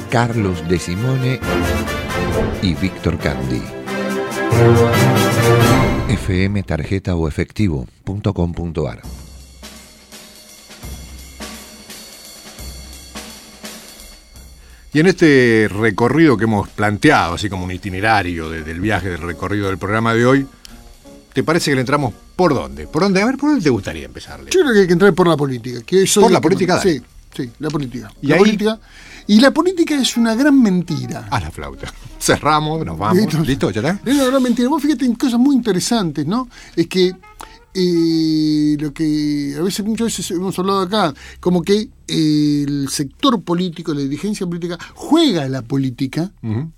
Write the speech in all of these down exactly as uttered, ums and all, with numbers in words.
Carlos De Simone y Víctor Candy. F M tarjeta o efectivo punto com punto a r. Y en este recorrido que hemos planteado, así como un itinerario de, del viaje, del recorrido del programa de hoy, ¿te parece que le entramos por dónde? ¿Por dónde? A ver, ¿por dónde te gustaría empezarle? Yo creo que hay que entrar por la política. Que eso ¿Por la política? Dale. Sí, sí, la política. ¿Y la ahí? política. Y la política es una gran mentira. A la flauta. Cerramos, nos vamos. ¿Listo? ¿Listo? ¿Ya está? Es una gran mentira. Vos fíjate en cosas muy interesantes, ¿no? Es que eh, lo que a veces, muchas veces hemos hablado acá, como que eh, el sector político, la dirigencia política, juega a la política Uh-huh.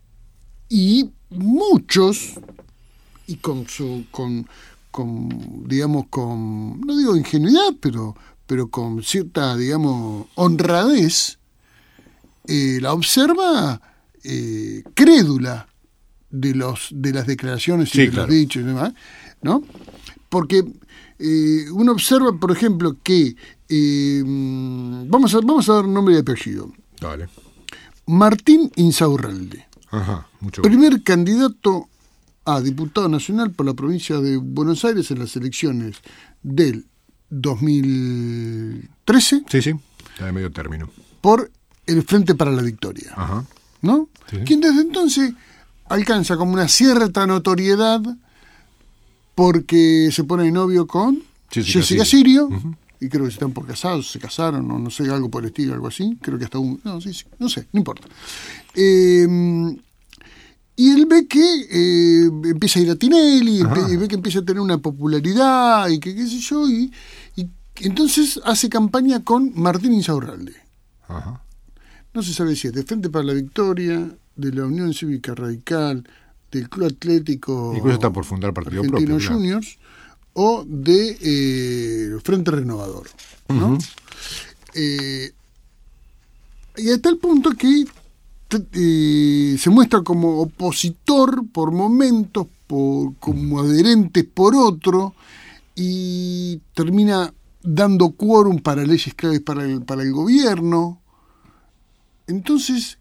y muchos, y con su, con, con digamos, con, no digo ingenuidad, pero, pero con cierta, digamos, honradez, eh, la observa eh, crédula de los de las declaraciones y Sí, de claro. los dichos y demás, ¿no? Porque eh, uno observa, por ejemplo, que eh, vamos a vamos a dar nombre y apellido. Dale. Martín Insaurralde, Ajá, mucho gusto. primer candidato a diputado nacional por la provincia de Buenos Aires en las elecciones del dos mil trece Sí, sí. Está de medio término. por el Frente para la Victoria, Ajá. ¿no? Sí. Quien desde entonces alcanza como una cierta notoriedad porque se pone de novio con Jessica Jessica Sirio. Sirio, Ujú. y creo que se están por casados, se casaron, o no sé, algo por el estilo, algo así, creo que hasta un... No, sí, sí, no sé, no importa. Eh, y él ve que eh, empieza a ir a Tinelli, Ajá. empe- y ve que empieza a tener una popularidad, y que qué sé yo, y, y entonces hace campaña con Martín Insaurralde. Ajá. No se sabe si es de Frente para la Victoria, de la Unión Cívica Radical, del Club Atlético Incluso está por fundar partido Argentino propio. claro. Juniors, o de eh, Frente Renovador, ¿no? Ujú. Eh, y hasta el punto que t- eh, se muestra como opositor por momentos, por, como adherente por otro, y termina dando quórum para leyes claves para el, para el gobierno. Entonces,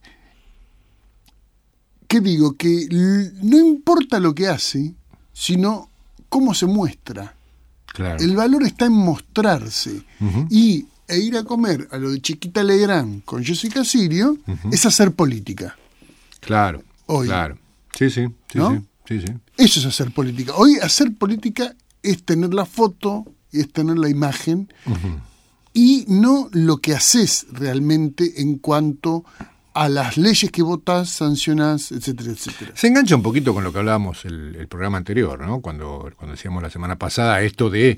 ¿qué digo? Que l- no importa lo que hace, sino cómo se muestra. Claro. El valor está en mostrarse. Ujú. Y e ir a comer a lo de Chiquita Legrand con Jessica Sirio Ujú. es hacer política. Claro. Hoy. Claro. Sí, sí. Sí, ¿No? sí. Sí, sí. Eso es hacer política. Hoy hacer política es tener la foto, es tener la imagen, Ujú. y no lo que haces realmente en cuanto a las leyes que votás, sancionás, etcétera, etcétera. Se engancha un poquito con lo que hablábamos el, el programa anterior, ¿no? Cuando, cuando decíamos la semana pasada esto de,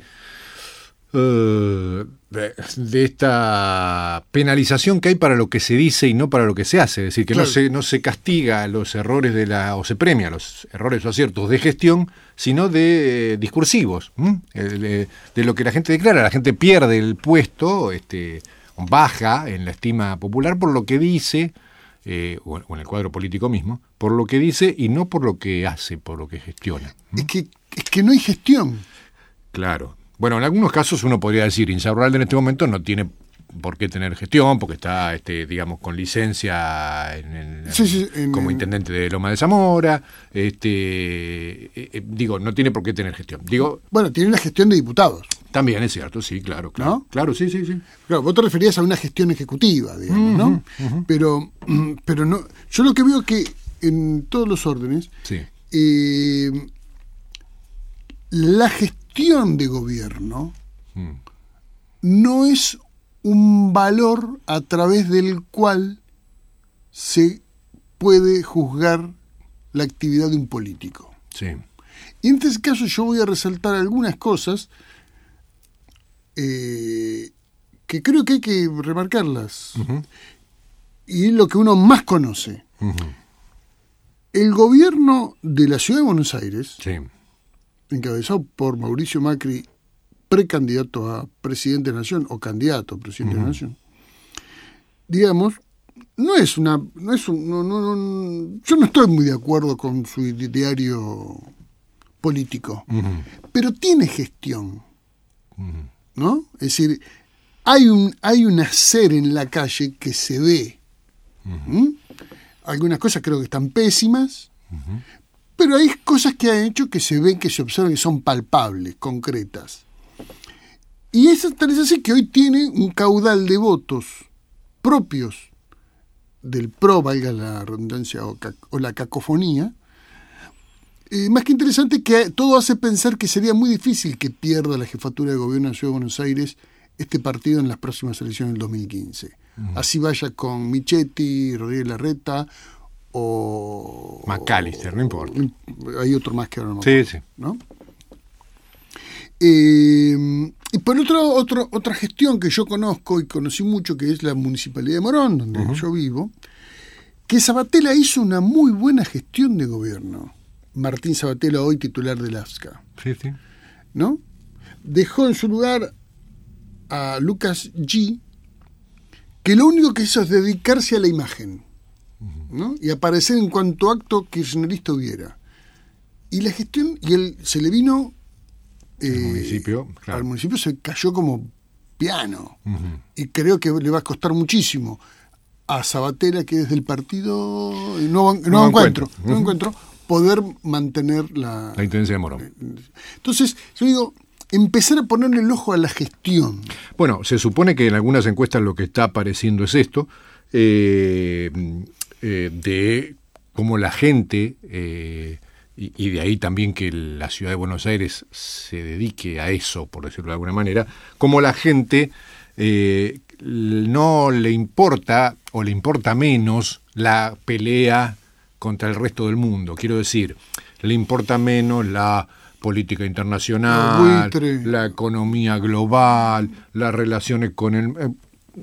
eh, de de esta penalización que hay para lo que se dice y no para lo que se hace. Es decir, que Claro. no se no se castiga los errores de la o se premia los errores o aciertos de gestión, sino de eh, discursivos, ¿m? El de, de lo que la gente declara. La gente pierde el puesto, este, baja en la estima popular por lo que dice. Eh, o en el cuadro político mismo, por lo que dice y no por lo que hace, por lo que gestiona. Es que, es que no hay gestión. Claro. Bueno, en algunos casos uno podría decir, Insaurralde en este momento no tiene por qué tener gestión, porque está, este, digamos, con licencia en, en- Sí, sí, en- como en- intendente de Loma de Zamora. Este, eh, eh, digo, no tiene por qué tener gestión. Digo, Bueno, tiene una gestión de diputados. también es cierto, sí, claro, claro. ¿No? Claro, sí, sí, sí. Claro, vos te referías a una gestión ejecutiva, digamos, ¿no? Pero, mm, pero no. Yo lo que veo que en todos los órdenes, Sí. eh, la gestión de gobierno Mm. no es un valor a través del cual se puede juzgar la actividad de un político. Sí. Y en este caso yo voy a resaltar algunas cosas eh, que creo que hay que remarcarlas. Ujú. Y es lo que uno más conoce. Ujú. El gobierno de la Ciudad de Buenos Aires, Sí. encabezado por Mauricio Macri, precandidato a presidente de la Nación, o candidato a presidente de la Nación, digamos, no es una... no es un, no, no, no, yo no estoy muy de acuerdo con su ideario político, Ujú. pero tiene gestión, Ujú. ¿no? Es decir, hay un, hay un hacer en la calle que se ve, Uh-huh. ¿Mm? Algunas cosas creo que están pésimas, Uh-huh. pero hay cosas que han hecho que se ven, que se observan, que son palpables, concretas. Y eso tal es así que hoy tiene un caudal de votos propios del P R O, valga la redundancia o, ca- o la cacofonía, eh, más que interesante, que todo hace pensar que sería muy difícil que pierda la jefatura de gobierno de la Ciudad de Buenos Aires este partido en las próximas elecciones del dos mil quince. Uh-huh. Así vaya con Michetti, Rodríguez Larreta o... McAllister, no importa. Hay otro más que ahora no me Sí, acuerdo, sí. ¿no? Eh, y por otro, otro, otra gestión que yo conozco y conocí mucho, que es la Municipalidad de Morón, donde uh-huh. yo vivo, que Sabatella hizo una muy buena gestión de gobierno. Martín Sabatella, hoy titular del A F S C A. Sí, sí. ¿No? Dejó en su lugar a Lucas G., que lo único que hizo es dedicarse a la imagen, ¿no? Y aparecer en cuanto acto kirchnerista hubiera. Y la gestión, y él se le vino... El eh, municipio, claro. Al municipio se cayó como piano. Uh-huh. Y creo que le va a costar muchísimo a Sabatella, que es del partido Nuevo, nuevo, nuevo Encuentro, encuentro. Nuevo Uh-huh. Encuentro, poder mantener la... La intendencia de Morón. Entonces, yo digo, empezar a ponerle el ojo a la gestión. Bueno, se supone que en algunas encuestas lo que está apareciendo es esto, eh, eh, de cómo la gente, eh, y, y de ahí también que la ciudad de Buenos Aires se dedique a eso, por decirlo de alguna manera, cómo la gente eh, no le importa o le importa menos la pelea contra el resto del mundo. Quiero decir, le importa menos la política internacional, la economía global, las relaciones con el... Eh,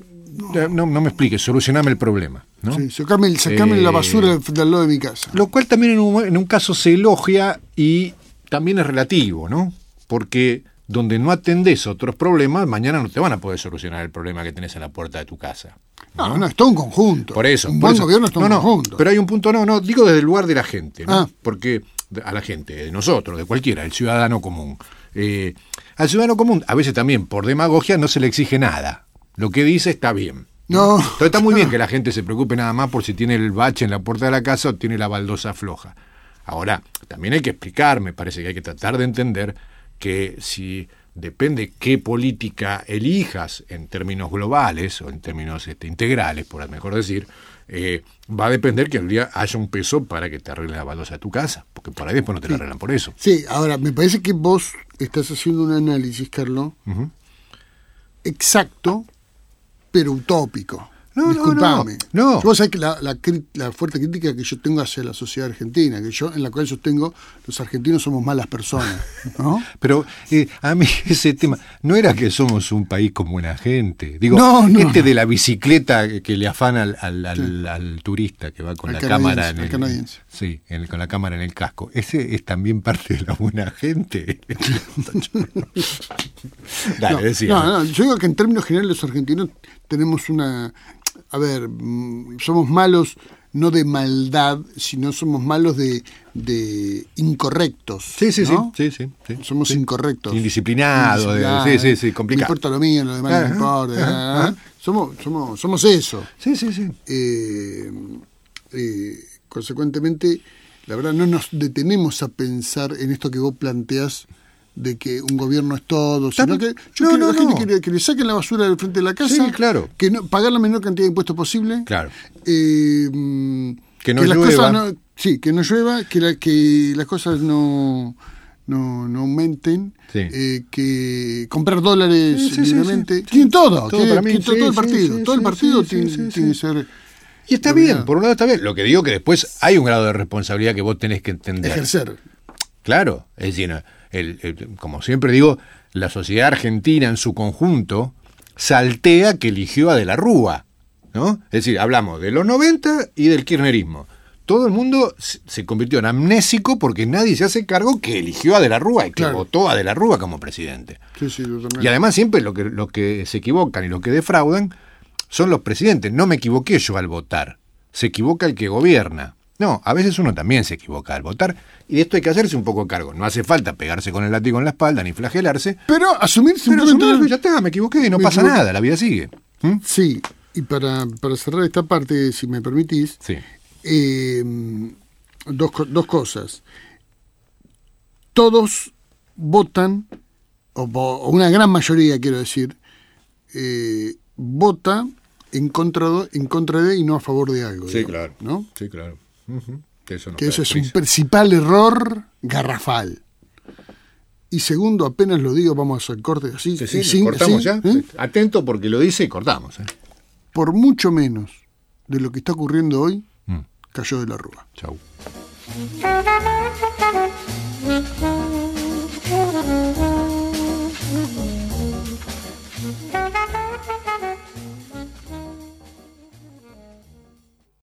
no, no me expliques, solucioname el problema, ¿no? Sí, sacame, sacame eh, la basura del lado de mi casa. Lo cual también en un, en un caso se elogia y también es relativo, ¿no? Porque donde no atendés otros problemas, mañana no te van a poder solucionar el problema que tenés en la puerta de tu casa. No, no, no es todo un conjunto. Por eso. Un por buen eso. gobierno es todo no, un no, conjunto. Pero hay un punto, no, no, digo desde el lugar de la gente, ¿no? Ah. Porque a la gente, de nosotros, de cualquiera, el ciudadano común. Eh, al ciudadano común, a veces también, por demagogia, no se le exige nada. Lo que dice está bien. No. Entonces está muy bien que la gente se preocupe nada más por si tiene el bache en la puerta de la casa o tiene la baldosa floja. Ahora, también hay que explicar, me parece que hay que tratar de entender que si depende qué política elijas en términos globales o en términos este, integrales, por mejor decir, eh, va a depender que un día haya un peso para que te arregle la baldosa de tu casa, porque por ahí después no te sí. la arreglan por eso. Sí, ahora, me parece que vos estás haciendo un análisis, Carlos, uh-huh. exacto, pero utópico. No, Disculpame. No, no. Vos sabés que la, la, la fuerte crítica que yo tengo hacia la sociedad argentina, que yo en la cual sostengo, los argentinos somos malas personas, ¿no? Pero eh, a mí ese tema, no era que somos un país con buena gente. Digo, no, no, este no. de la bicicleta que le afana al, al, al, sí. al turista que va con al la cámara en el, el, sí, en el, con la cámara en el casco. Ese es también parte de la buena gente. Dale, no, decía. No, no, yo digo que en términos generales los argentinos tenemos una... A ver, somos malos no de maldad, sino somos malos de, de incorrectos. Sí, sí, ¿no? sí, sí, sí. Somos sí. indisciplinados. Indisciplinados, sí, sí, sí, complicado. Me importa lo mío, lo demás no me importa. Ajá, ajá. Somos, somos, somos eso. Sí, sí, sí. Eh, eh, consecuentemente, la verdad, no nos detenemos a pensar en esto que vos planteás de que un gobierno es todo, sino que yo no, quiero no, la gente no. que, le, que le saquen la basura del frente de la casa, sí, claro. que no, pagar la menor cantidad de impuestos posible, claro. eh, que no que las llueva. cosas no, sí, que no llueva, que, la, que las cosas no no, no aumenten, sí. eh, que comprar dólares sí, sí, libremente, sí, sí. tienen todo, todo, que, para mí, que sí, todo el sí, partido, sí, todo el sí, partido sí, tiene, sí, sí, tiene sí. que ser. Y está bien, por un lado está bien. Lo que digo que después hay un grado de responsabilidad que vos tenés que entender. Ejercer. Claro, es decir, el, el, como siempre digo, la sociedad argentina en su conjunto saltea que eligió a De la Rúa, ¿no? Es decir, hablamos de los noventa y del kirchnerismo. Todo el mundo se convirtió en amnésico porque nadie se hace cargo que eligió a De la Rúa y que claro. votó a De la Rúa como presidente. Sí, sí, y además siempre lo que, lo que se equivocan y lo que defraudan son los presidentes. No me equivoqué yo al votar, se equivoca el que gobierna. No, a veces uno también se equivoca al votar y de esto hay que hacerse un poco cargo. No hace falta pegarse con el látigo en la espalda ni flagelarse. Pero asumir Pero simplemente... asumir, ya está, me equivoqué y no me pasa equivoqué. nada, la vida sigue. ¿Mm? Sí, Y para, para cerrar esta parte, si me permitís, Sí. eh, dos, dos cosas. Todos votan, o, o una gran mayoría, quiero decir, eh, vota en contra, de, en contra de y no a favor de algo. Sí, digamos, claro. ¿no? Sí, claro. Uh-huh. Eso no Que eso es un caracteriza. principal error garrafal. Y segundo, apenas lo digo, vamos al corte así. Sí, sí, sin- cortamos así, ya. ¿eh? Atento porque lo dice y cortamos. ¿eh? Por mucho menos de lo que está ocurriendo hoy, Mm. cayó de la Rúa. Chau. Thank you.